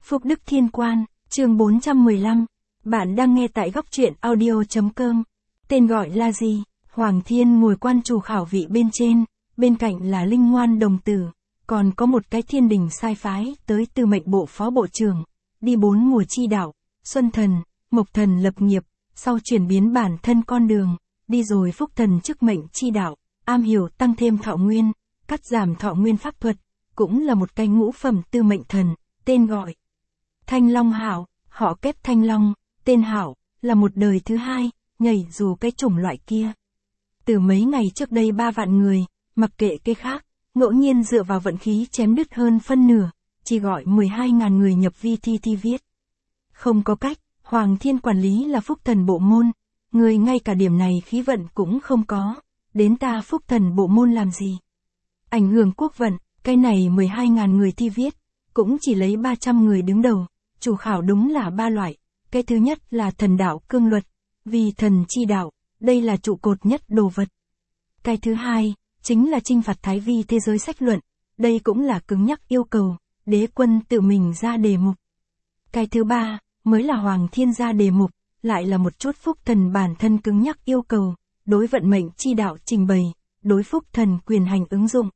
Phúc Đức Thiên Quan, chương 415. Bạn đang nghe tại góc truyện audio.com. Tên gọi là gì? Hoàng Thiên ngồi quan chủ khảo vị bên trên, bên cạnh là Linh Ngoan đồng tử, còn có một cái thiên đình sai phái tới từ mệnh bộ phó bộ trưởng, đi 4 mùa chi đạo, Xuân Thần, Mộc Thần lập nghiệp, sau chuyển biến bản thân con đường, đi rồi Phúc Thần chức mệnh chi đạo, am hiểu tăng thêm thọ nguyên, cắt giảm thọ nguyên pháp thuật, cũng là một cái ngũ phẩm tư mệnh thần, tên gọi Thanh Long Hảo, họ kép Thanh Long, tên Hảo, là một đời thứ hai, nhảy dù cái chủng loại kia. Từ mấy ngày trước đây 3 vạn người, mặc kệ cái khác, ngẫu nhiên dựa vào vận khí chém đứt hơn phân nửa, chỉ gọi 12.000 người nhập vi thi viết. Không có cách, Hoàng Thiên quản lý là Phúc Thần bộ môn, người ngay cả điểm này khí vận cũng không có, đến ta Phúc Thần bộ môn làm gì? Ảnh hưởng quốc vận, cái này 12.000 người thi viết, cũng chỉ lấy 300 người đứng đầu, chủ khảo đúng là 3 loại, cái thứ nhất là thần đạo cương luật, vì thần chi đạo, đây là trụ cột nhất đồ vật. Cái thứ hai, chính là chinh phạt thái vi thế giới sách luận, đây cũng là cứng nhắc yêu cầu, đế quân tự mình ra đề mục. Cái thứ ba, mới là Hoàng Thiên ra đề mục, lại là một chút Phúc Thần bản thân cứng nhắc yêu cầu, đối vận mệnh chi đạo trình bày, đối Phúc Thần quyền hành ứng dụng.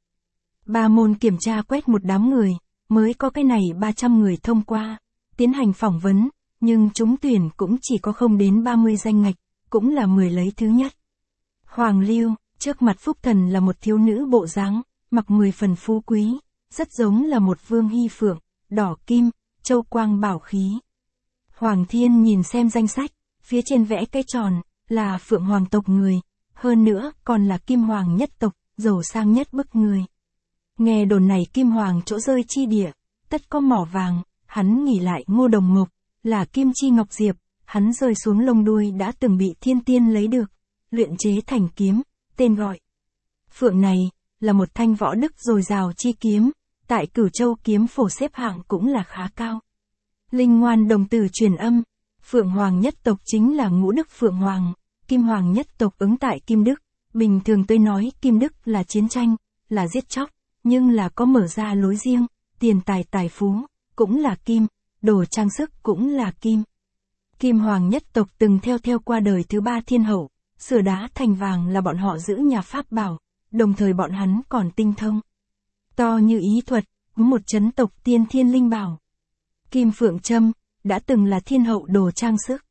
3 môn kiểm tra quét một đám người, mới có cái này 300 người thông qua, tiến hành phỏng vấn, nhưng trúng tuyển cũng chỉ có không đến 30 danh ngạch, cũng là 10 lấy thứ nhất. Hoàng Lưu, trước mặt Phúc Thần là một thiếu nữ bộ dáng, mặc 10 phần phú quý, rất giống là một vương hy phượng, đỏ kim, châu quang bảo khí. Hoàng Thiên nhìn xem danh sách, phía trên vẽ cái tròn, là Phượng Hoàng tộc người, hơn nữa còn là Kim Hoàng nhất tộc, giàu sang nhất bức người. Nghe đồn này Kim Hoàng chỗ rơi chi địa, tất có mỏ vàng, hắn nghỉ lại Ngô Đồng Mộc, là Kim Chi Ngọc Diệp, hắn rơi xuống lông đuôi đã từng bị thiên tiên lấy được, luyện chế thành kiếm, tên gọi Phượng này, là một thanh võ đức dồi dào chi kiếm, tại Cửu Châu kiếm phổ xếp hạng cũng là khá cao. Linh Ngoan đồng tử truyền âm, Phượng Hoàng nhất tộc chính là ngũ đức Phượng Hoàng, Kim Hoàng nhất tộc ứng tại Kim Đức, bình thường tôi nói Kim Đức là chiến tranh, là giết chóc, nhưng là có mở ra lối riêng, tiền tài tài phú, cũng là kim, đồ trang sức cũng là kim. Kim Hoàng nhất tộc từng theo qua đời thứ 3 thiên hậu, sửa đá thành vàng là bọn họ giữ nhà pháp bảo, đồng thời bọn hắn còn tinh thông. To như ý thuật, một chấn tộc tiên thiên linh bảo. Kim Phượng Trâm, đã từng là thiên hậu đồ trang sức.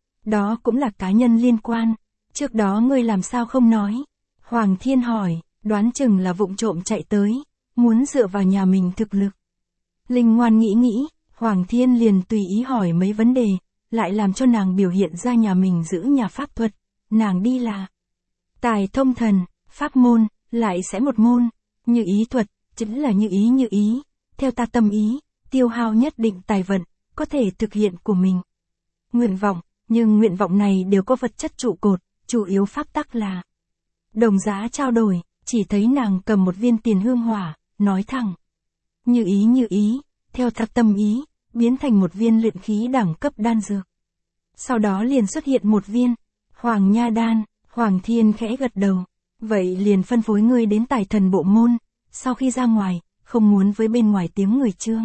Đó cũng là cá nhân liên quan, trước đó ngươi làm sao không nói? Hoàng Thiên hỏi, đoán chừng là vụng trộm chạy tới, muốn dựa vào nhà mình thực lực. Linh Ngoan nghĩ, Hoàng Thiên liền tùy ý hỏi mấy vấn đề, lại làm cho nàng biểu hiện ra nhà mình giữ nhà pháp thuật, nàng đi là tài thông thần, pháp môn, lại sẽ một môn, như ý thuật, chính là như ý, theo ta tâm ý, tiêu hao nhất định tài vận, có thể thực hiện của mình. Nguyện vọng, nhưng nguyện vọng này đều có vật chất trụ cột, chủ yếu pháp tắc là đồng giá trao đổi, chỉ thấy nàng cầm một viên tiền hương hỏa, nói thẳng. Như ý, theo ta tâm ý, biến thành một viên luyện khí đẳng cấp đan dược. Sau đó liền xuất hiện một viên Hoàng Nha đan, Hoàng Thiên khẽ gật đầu, vậy liền phân phối ngươi đến Tài Thần bộ môn, sau khi ra ngoài, không muốn với bên ngoài tiếng người chương.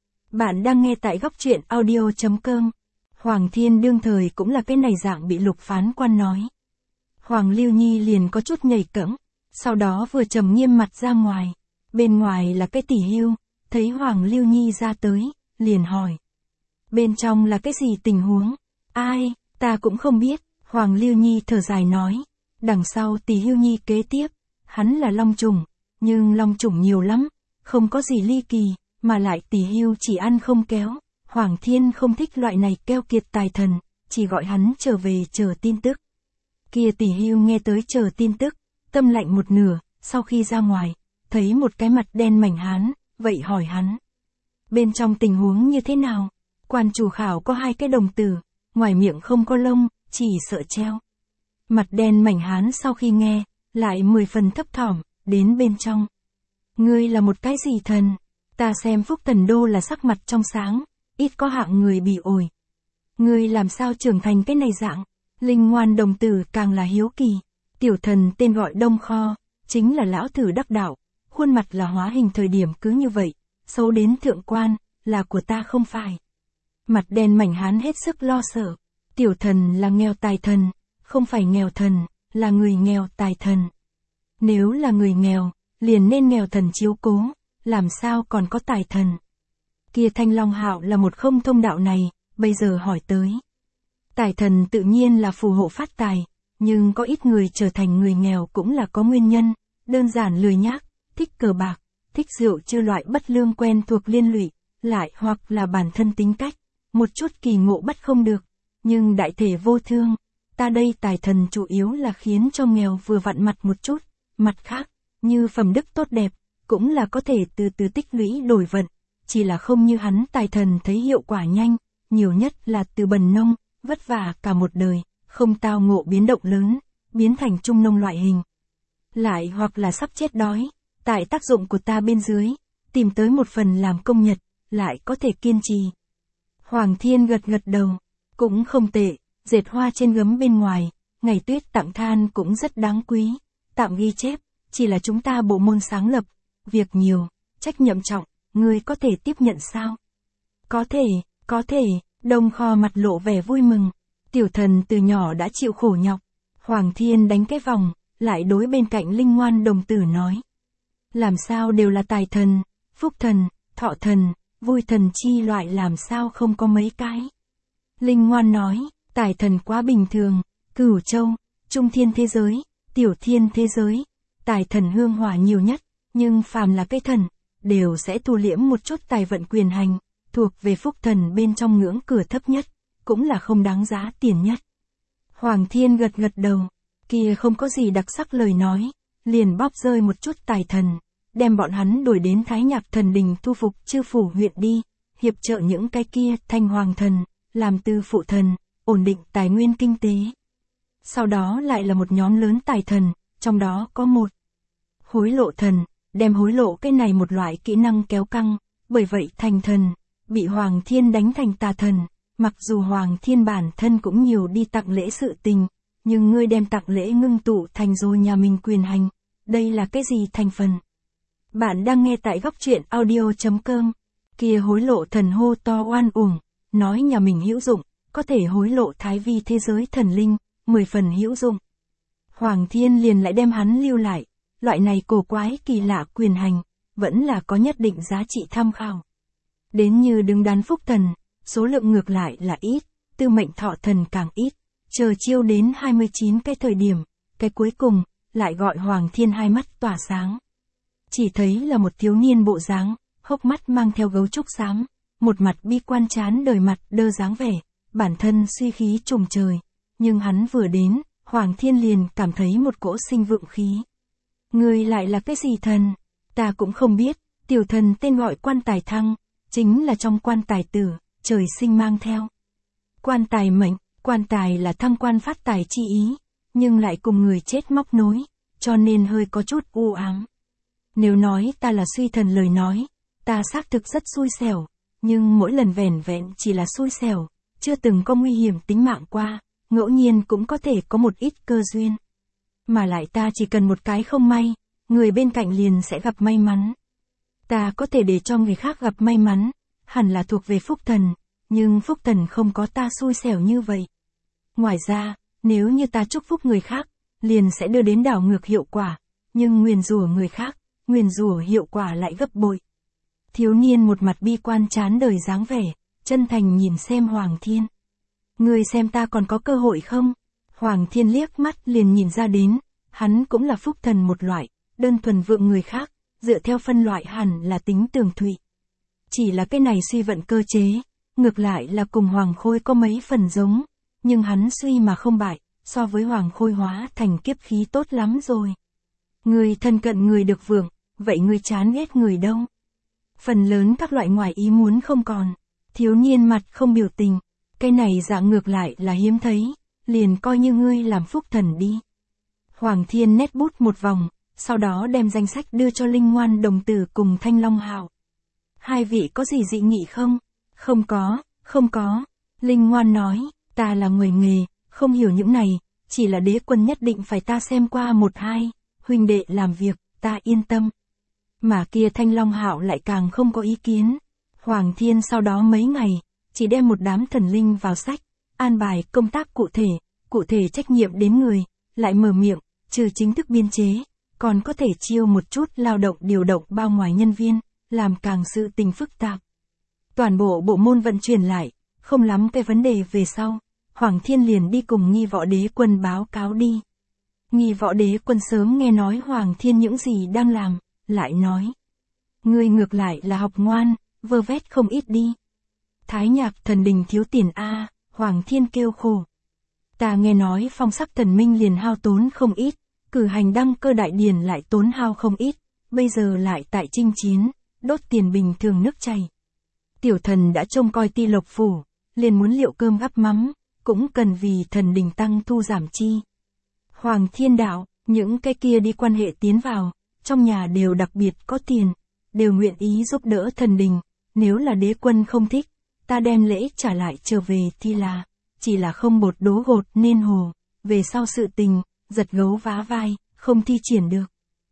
Bạn đang nghe tại góc truyện audio.com. Hoàng Thiên đương thời cũng là cái này dạng bị Lục phán quan nói. Hoàng Lưu Nhi liền có chút nhảy cẫng, sau đó vừa trầm nghiêm mặt ra ngoài, bên ngoài là cái tỷ hưu, thấy Hoàng Lưu Nhi ra tới, liền hỏi. Bên trong là cái gì tình huống? Ai, ta cũng không biết, Hoàng Lưu Nhi thở dài nói, đằng sau tỷ hưu Nhi kế tiếp, hắn là long trùng, nhưng long trùng nhiều lắm, không có gì ly kỳ, mà lại tỷ hưu chỉ ăn không kéo, Hoàng Thiên không thích loại này keo kiệt tài thần, chỉ gọi hắn trở về chờ tin tức. Kia tỷ hưu nghe tới chờ tin tức, tâm lạnh một nửa, sau khi ra ngoài, thấy một cái mặt đen mảnh hán, vậy hỏi hắn. Bên trong tình huống như thế nào? Quan chủ khảo có 2 cái đồng tử, ngoài miệng không có lông, chỉ sợ treo. Mặt đen mảnh hán sau khi nghe, lại 10 phần thấp thỏm, đến bên trong. Ngươi là một cái gì thần? Ta xem Phúc Thần đô là sắc mặt trong sáng, ít có hạng người bị ổi. Ngươi làm sao trưởng thành cái này dạng? Linh Ngoan đồng tử càng là hiếu kỳ. Tiểu thần tên gọi Đông Kho, chính là lão tử đắc đạo, khuôn mặt là hóa hình thời điểm cứ như vậy, xấu đến thượng quan, là của ta không phải. Mặt đen mảnh hán hết sức lo sợ. Tiểu thần là nghèo tài thần, không phải nghèo thần, là người nghèo tài thần. Nếu là người nghèo, liền nên nghèo thần chiếu cố, làm sao còn có tài thần. Kia Thanh Long Hạo là một không thông đạo này, bây giờ hỏi tới. Tài thần tự nhiên là phù hộ phát tài, nhưng có ít người trở thành người nghèo cũng là có nguyên nhân, đơn giản lười nhác, thích cờ bạc, thích rượu chư loại bất lương quen thuộc liên lụy, lại hoặc là bản thân tính cách, một chút kỳ ngộ bắt không được, nhưng đại thể vô thương. Ta đây tài thần chủ yếu là khiến cho nghèo vừa vặn mặt một chút, mặt khác, như phẩm đức tốt đẹp, cũng là có thể từ từ tích lũy đổi vận, chỉ là không như hắn tài thần thấy hiệu quả nhanh, nhiều nhất là từ bần nông, vất vả cả một đời, không tao ngộ biến động lớn, biến thành trung nông loại hình. Lại hoặc là sắp chết đói, tại tác dụng của ta bên dưới, tìm tới một phần làm công nhật, lại có thể kiên trì. Hoàng Thiên gật gật đầu, cũng không tệ, dệt hoa trên gấm bên ngoài, ngày tuyết tặng than cũng rất đáng quý, tạm ghi chép, chỉ là chúng ta bộ môn sáng lập, việc nhiều, trách nhiệm trọng, ngươi có thể tiếp nhận sao? Có thể, Đông Kho mặt lộ vẻ vui mừng, tiểu thần từ nhỏ đã chịu khổ nhọc. Hoàng Thiên đánh cái vòng, lại đối bên cạnh Linh Ngoan đồng tử nói. Làm sao đều là tài thần, phúc thần, thọ thần, vui thần chi loại làm sao không có mấy cái. Linh Ngoan nói, tài thần quá bình thường, Cửu Châu, Trung Thiên thế giới, Tiểu Thiên thế giới, tài thần hương hỏa nhiều nhất, nhưng phàm là cái thần, đều sẽ thu liễm một chút tài vận quyền hành, thuộc về phúc thần bên trong ngưỡng cửa thấp nhất, cũng là không đáng giá tiền nhất. Hoàng Thiên gật gật đầu, kia không có gì đặc sắc lời nói, liền bóp rơi một chút tài thần, đem bọn hắn đuổi đến Thái Nhạc Thần Đình thu phục chư phủ huyện đi, hiệp trợ những cái kia Thanh Hoàng Thần, làm tư phụ thần, ổn định tài nguyên kinh tế. Sau đó lại là một nhóm lớn tài thần, trong đó có một hối lộ thần, đem hối lộ cái này một loại kỹ năng kéo căng, bởi vậy thành thần, bị Hoàng Thiên đánh thành tà thần. Mặc dù Hoàng Thiên bản thân cũng nhiều đi tặng lễ sự tình, nhưng ngươi đem tặng lễ ngưng tụ thành rồi nhà mình quyền hành, đây là cái gì thành phần? Bạn đang nghe tại góc truyện audio.com, kia hối lộ thần hô to oan uổng, nói nhà mình hữu dụng, có thể hối lộ thái vi thế giới thần linh, 10 phần hữu dụng. Hoàng Thiên liền lại đem hắn lưu lại, loại này cổ quái kỳ lạ quyền hành, vẫn là có nhất định giá trị tham khảo. Đến như đứng đắn phúc thần, số lượng ngược lại là ít, tư mệnh thọ thần càng ít, chờ chiêu đến 29 cái thời điểm, cái cuối cùng, lại gọi Hoàng Thiên hai mắt tỏa sáng. Chỉ thấy là một thiếu niên bộ dáng, hốc mắt mang theo gấu trúc xám, một mặt bi quan chán đời mặt đơ dáng vẻ, bản thân suy khí trùng trời, nhưng hắn vừa đến, Hoàng Thiên liền cảm thấy một cỗ sinh vượng khí. Người lại là cái gì thần? Ta cũng không biết, tiểu thần tên gọi Quan Tài Thăng, chính là trong quan tài tử, trời sinh mang theo. Quan tài mệnh, quan tài là thăng quan phát tài chi ý, nhưng lại cùng người chết móc nối, cho nên hơi có chút u ám. Nếu nói ta là suy thần lời nói, ta xác thực rất xui xẻo, nhưng mỗi lần vẻn vẹn chỉ là xui xẻo, chưa từng có nguy hiểm tính mạng qua, ngẫu nhiên cũng có thể có một ít cơ duyên. Mà lại ta chỉ cần một cái không may, người bên cạnh liền sẽ gặp may mắn. Ta có thể để cho người khác gặp may mắn, hẳn là thuộc về phúc thần, nhưng phúc thần không có ta xui xẻo như vậy. Ngoài ra, nếu như ta chúc phúc người khác, liền sẽ đưa đến đảo ngược hiệu quả, nhưng nguyền rủa người khác, nguyền rủa hiệu quả lại gấp bội. Thiếu niên một mặt bi quan chán đời dáng vẻ, chân thành nhìn xem Hoàng Thiên. Ngươi xem ta còn có cơ hội không? Hoàng Thiên liếc mắt liền nhìn ra đến, hắn cũng là phúc thần một loại, đơn thuần vượng người khác, dựa theo phân loại hẳn là tính tường thụy. Chỉ là cái này suy vận cơ chế, ngược lại là cùng Hoàng Khôi có mấy phần giống, nhưng hắn suy mà không bại, so với Hoàng Khôi hóa thành kiếp khí tốt lắm rồi. Người thân cận người được vượng, vậy người chán ghét người đâu? Phần lớn các loại ngoài ý muốn không còn, thiếu niên mặt không biểu tình, cái này dạng ngược lại là hiếm thấy, liền coi như ngươi làm phúc thần đi. Hoàng Thiên nét bút một vòng, sau đó đem danh sách đưa cho Linh Ngoan đồng tử cùng Thanh Long Hạo. Hai vị có gì dị nghị không? Không có. Linh Ngoan nói, ta là người nghề, không hiểu những này, chỉ là đế quân nhất định phải ta xem qua một hai, huynh đệ làm việc, ta yên tâm. Mà kia Thanh Long Hạo lại càng không có ý kiến. Hoàng Thiên sau đó mấy ngày, chỉ đem một đám thần linh vào sách, an bài công tác cụ thể trách nhiệm đến người, lại mở miệng, trừ chính thức biên chế, còn có thể chiêu một chút lao động điều động bao ngoài nhân viên, làm càng sự tình phức tạp. Toàn bộ bộ môn vận chuyển lại, không lắm cái vấn đề về sau, Hoàng Thiên liền đi cùng Nghi Võ Đế Quân báo cáo đi. Nghi Võ Đế Quân sớm nghe nói Hoàng Thiên những gì đang làm, lại nói. Ngươi ngược lại là học ngoan, vơ vét không ít đi. Thái Nhạc Thần Đình thiếu tiền a, Hoàng Thiên kêu khổ. Ta nghe nói Phong Sắc Thần Minh liền hao tốn không ít, cử hành đăng cơ đại điển lại tốn hao không ít, bây giờ lại tại chinh chiến, đốt tiền bình thường nước chảy. Tiểu thần đã trông coi Ti Lộc phủ, liền muốn liệu cơm gắp mắm, cũng cần vì thần đình tăng thu giảm chi. Hoàng Thiên đạo, những cái kia đi quan hệ tiến vào, trong nhà đều đặc biệt có tiền, đều nguyện ý giúp đỡ thần đình, nếu là đế quân không thích, ta đem lễ trả lại trở về thì là, chỉ là không bột đố gột nên hồ, về sau sự tình, giật gấu vá vai, không thi triển được.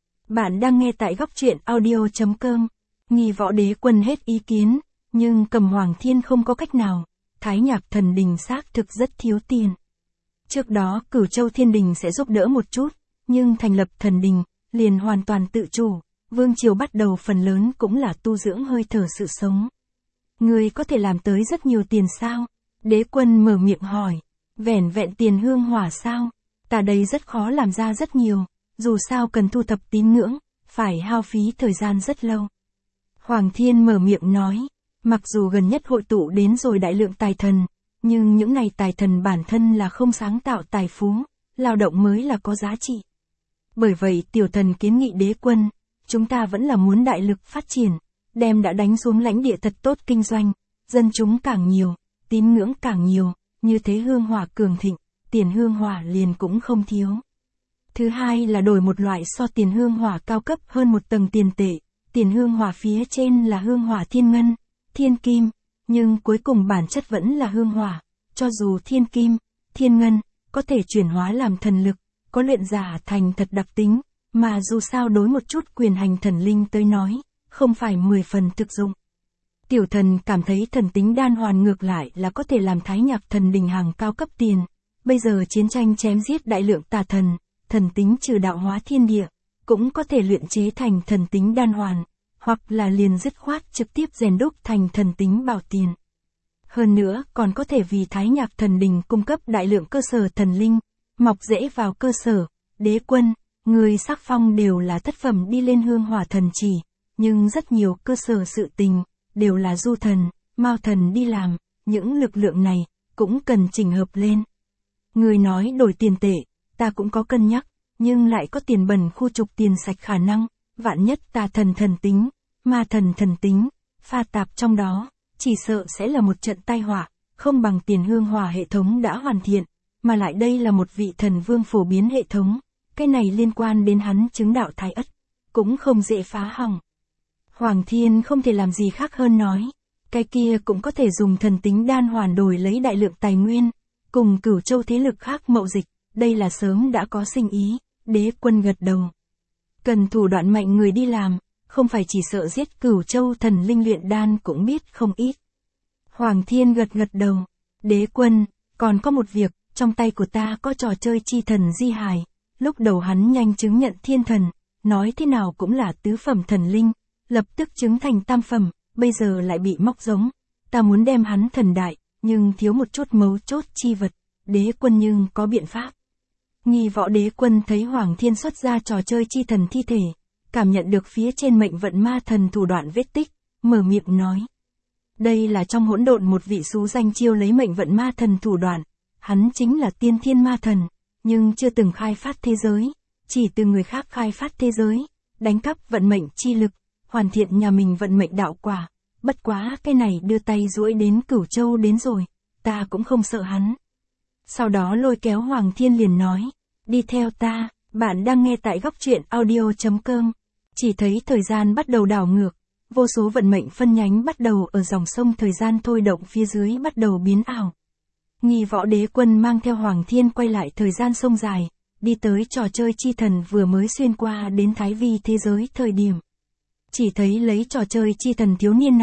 Bạn đang nghe tại góc truyện audio.com, Nghi Võ Đế Quân hết ý kiến, nhưng cầm Hoàng Thiên không có cách nào, Thái Nhạc Thần Đình xác thực rất thiếu tiền. Trước đó Cửu Châu Thiên Đình sẽ giúp đỡ một chút, nhưng thành lập thần đình, liền hoàn toàn tự chủ, vương triều bắt đầu phần lớn cũng là tu dưỡng hơi thở sự sống. Người có thể làm tới rất nhiều tiền sao? Đế Quân mở miệng hỏi, vẻn vẹn tiền hương hỏa sao? Ta đây rất khó làm ra rất nhiều, dù sao cần thu thập tín ngưỡng, phải hao phí thời gian rất lâu. Hoàng Thiên mở miệng nói, mặc dù gần nhất hội tụ đến rồi đại lượng tài thần, nhưng những này tài thần bản thân là không sáng tạo tài phú, lao động mới là có giá trị. Bởi vậy tiểu thần kiến nghị đế quân, chúng ta vẫn là muốn đại lực phát triển, đem đã đánh xuống lãnh địa thật tốt kinh doanh, dân chúng càng nhiều, tín ngưỡng càng nhiều, như thế hương hỏa cường thịnh, tiền hương hỏa liền cũng không thiếu. Thứ hai là đổi một loại so tiền hương hỏa cao cấp hơn một tầng tiền tệ, tiền hương hỏa phía trên là hương hỏa thiên ngân, thiên kim, nhưng cuối cùng bản chất vẫn là hương hỏa, cho dù thiên kim, thiên ngân, có thể chuyển hóa làm thần lực, có luyện giả thành thật đặc tính, mà dù sao đối một chút quyền hành thần linh tới nói, không phải 10 phần thực dụng. Tiểu thần cảm thấy thần tính đan hoàn ngược lại là có thể làm Thái Nhạc Thần Đình hàng cao cấp tiền, bây giờ chiến tranh chém giết đại lượng tà thần, thần tính trừ đạo hóa thiên địa, cũng có thể luyện chế thành thần tính đan hoàn, hoặc là liền dứt khoát trực tiếp rèn đúc thành thần tính bảo tiền. Hơn nữa còn có thể vì Thái Nhạc Thần Đình cung cấp đại lượng cơ sở thần linh, mọc rễ vào cơ sở, đế quân, người sắc phong đều là thất phẩm đi lên hương hỏa thần chỉ, nhưng rất nhiều cơ sở sự tình, đều là du thần, mao thần đi làm, những lực lượng này, cũng cần chỉnh hợp lên. Người nói đổi tiền tệ, ta cũng có cân nhắc, nhưng lại có tiền bẩn khu trục tiền sạch khả năng, vạn nhất tà thần thần tính, ma thần thần tính, pha tạp trong đó, chỉ sợ sẽ là một trận tai họa, không bằng tiền hương hỏa hệ thống đã hoàn thiện, mà lại đây là một vị thần vương phổ biến hệ thống, cái này liên quan đến hắn chứng đạo thái ất, cũng không dễ phá hỏng. Hoàng Thiên không thể làm gì khác hơn nói, cái kia cũng có thể dùng thần tính đan hoàn đổi lấy đại lượng tài nguyên, cùng Cửu Châu thế lực khác mậu dịch, đây là sớm đã có sinh ý, đế quân gật đầu. Cần thủ đoạn mạnh người đi làm, không phải chỉ sợ giết Cửu Châu thần linh luyện đan cũng biết không ít. Hoàng Thiên gật đầu, đế quân, còn có một việc, trong tay của ta có trò chơi chi thần di hài, lúc đầu hắn nhanh chứng nhận thiên thần, nói thế nào cũng là tứ phẩm thần linh, lập tức chứng thành tam phẩm, bây giờ lại bị móc giống, ta muốn đem hắn thần đại, nhưng thiếu một chút mấu chốt chi vật, đế quân nhưng có biện pháp. Nghi Võ Đế Quân thấy Hoàng Thiên xuất ra trò chơi chi thần thi thể, cảm nhận được phía trên mệnh vận ma thần thủ đoạn vết tích, mở miệng nói. Đây là trong hỗn độn một vị xú danh chiêu lấy mệnh vận ma thần thủ đoạn, hắn chính là tiên thiên ma thần, nhưng chưa từng khai phát thế giới, chỉ từ người khác khai phát thế giới, đánh cắp vận mệnh chi lực, hoàn thiện nhà mình vận mệnh đạo quả, bất quá cái này đưa tay duỗi đến Cửu Châu đến rồi, ta cũng không sợ hắn. Sau đó lôi kéo Hoàng Thiên liền nói, đi theo ta, bạn đang nghe tại góc truyện audio.com, chỉ thấy thời gian bắt đầu đảo ngược, vô số vận mệnh phân nhánh bắt đầu ở dòng sông thời gian thôi động phía dưới bắt đầu biến ảo. Nghi Võ Đế Quân mang theo Hoàng Thiên quay lại thời gian sông dài, đi tới trò chơi chi thần vừa mới xuyên qua đến Thái Vi thế giới thời điểm. Chỉ thấy lấy trò chơi chi thần thiếu niên này,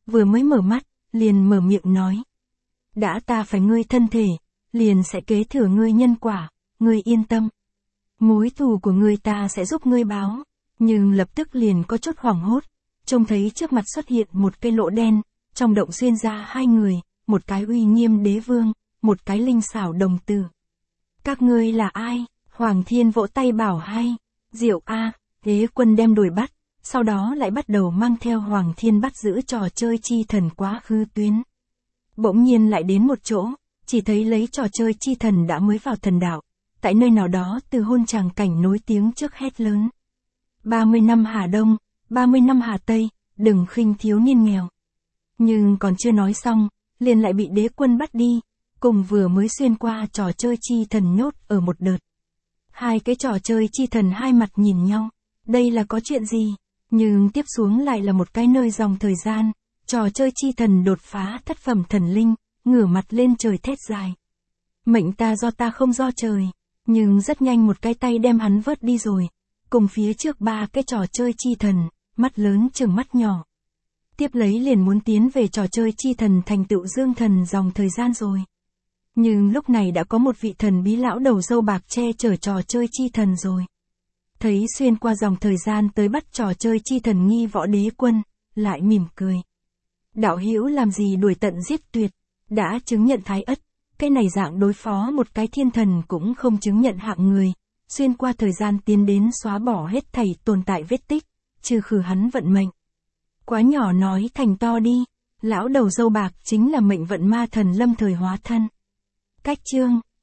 vừa mới mở mắt, liền mở miệng nói. Đã ta phải ngươi thân thể, liền sẽ kế thừa ngươi nhân quả, ngươi yên tâm. Mối thù của ngươi ta sẽ giúp ngươi báo, nhưng lập tức liền có chút hoảng hốt, trông thấy trước mặt xuất hiện một cái lỗ đen, trong động xuyên ra hai người, một cái uy nghiêm đế vương, một cái linh xảo đồng tử. Các ngươi là ai? Hoàng Thiên vỗ tay bảo hay, diệu a, Đế Quân đem đuổi bắt, sau đó lại bắt đầu mang theo Hoàng Thiên bắt giữ trò chơi chi thần quá khứ tuyến. Bỗng nhiên lại đến một chỗ, chỉ thấy lấy trò chơi chi thần đã mới vào thần đạo, tại nơi nào đó từ hôn tràng cảnh nối tiếng trước hét lớn. 30 năm Hà Đông, 30 năm Hà Tây, đừng khinh thiếu niên nghèo. Nhưng còn chưa nói xong, liền lại bị Đế Quân bắt đi, cùng vừa mới xuyên qua trò chơi chi thần nhốt ở một đợt. Hai cái trò chơi chi thần hai mặt nhìn nhau, đây là có chuyện gì? Nhưng tiếp xuống lại là một cái nơi dòng thời gian, trò chơi chi thần đột phá thất phẩm thần linh, ngửa mặt lên trời thét dài. Mệnh ta do ta không do trời, nhưng rất nhanh một cái tay đem hắn vớt đi rồi, cùng phía trước ba cái trò chơi chi thần, mắt lớn chừng mắt nhỏ. Tiếp lấy liền muốn tiến về trò chơi chi thần thành tựu dương thần dòng thời gian rồi. Nhưng lúc này đã có một vị thần bí lão đầu râu bạc che chở trò chơi chi thần rồi. Thấy xuyên qua dòng thời gian tới bắt trò chơi chi thần nghi võ Đế Quân, lại mỉm cười. Đạo hữu làm gì đuổi tận giết tuyệt, đã chứng nhận thái ất, cái này dạng đối phó một cái thiên thần cũng không chứng nhận hạng người, xuyên qua thời gian tiến đến xóa bỏ hết thảy tồn tại vết tích, trừ khử hắn vận mệnh. Quá nhỏ nói thành to đi, lão đầu râu bạc chính là mệnh vận ma thần lâm thời hóa thân. Cách chương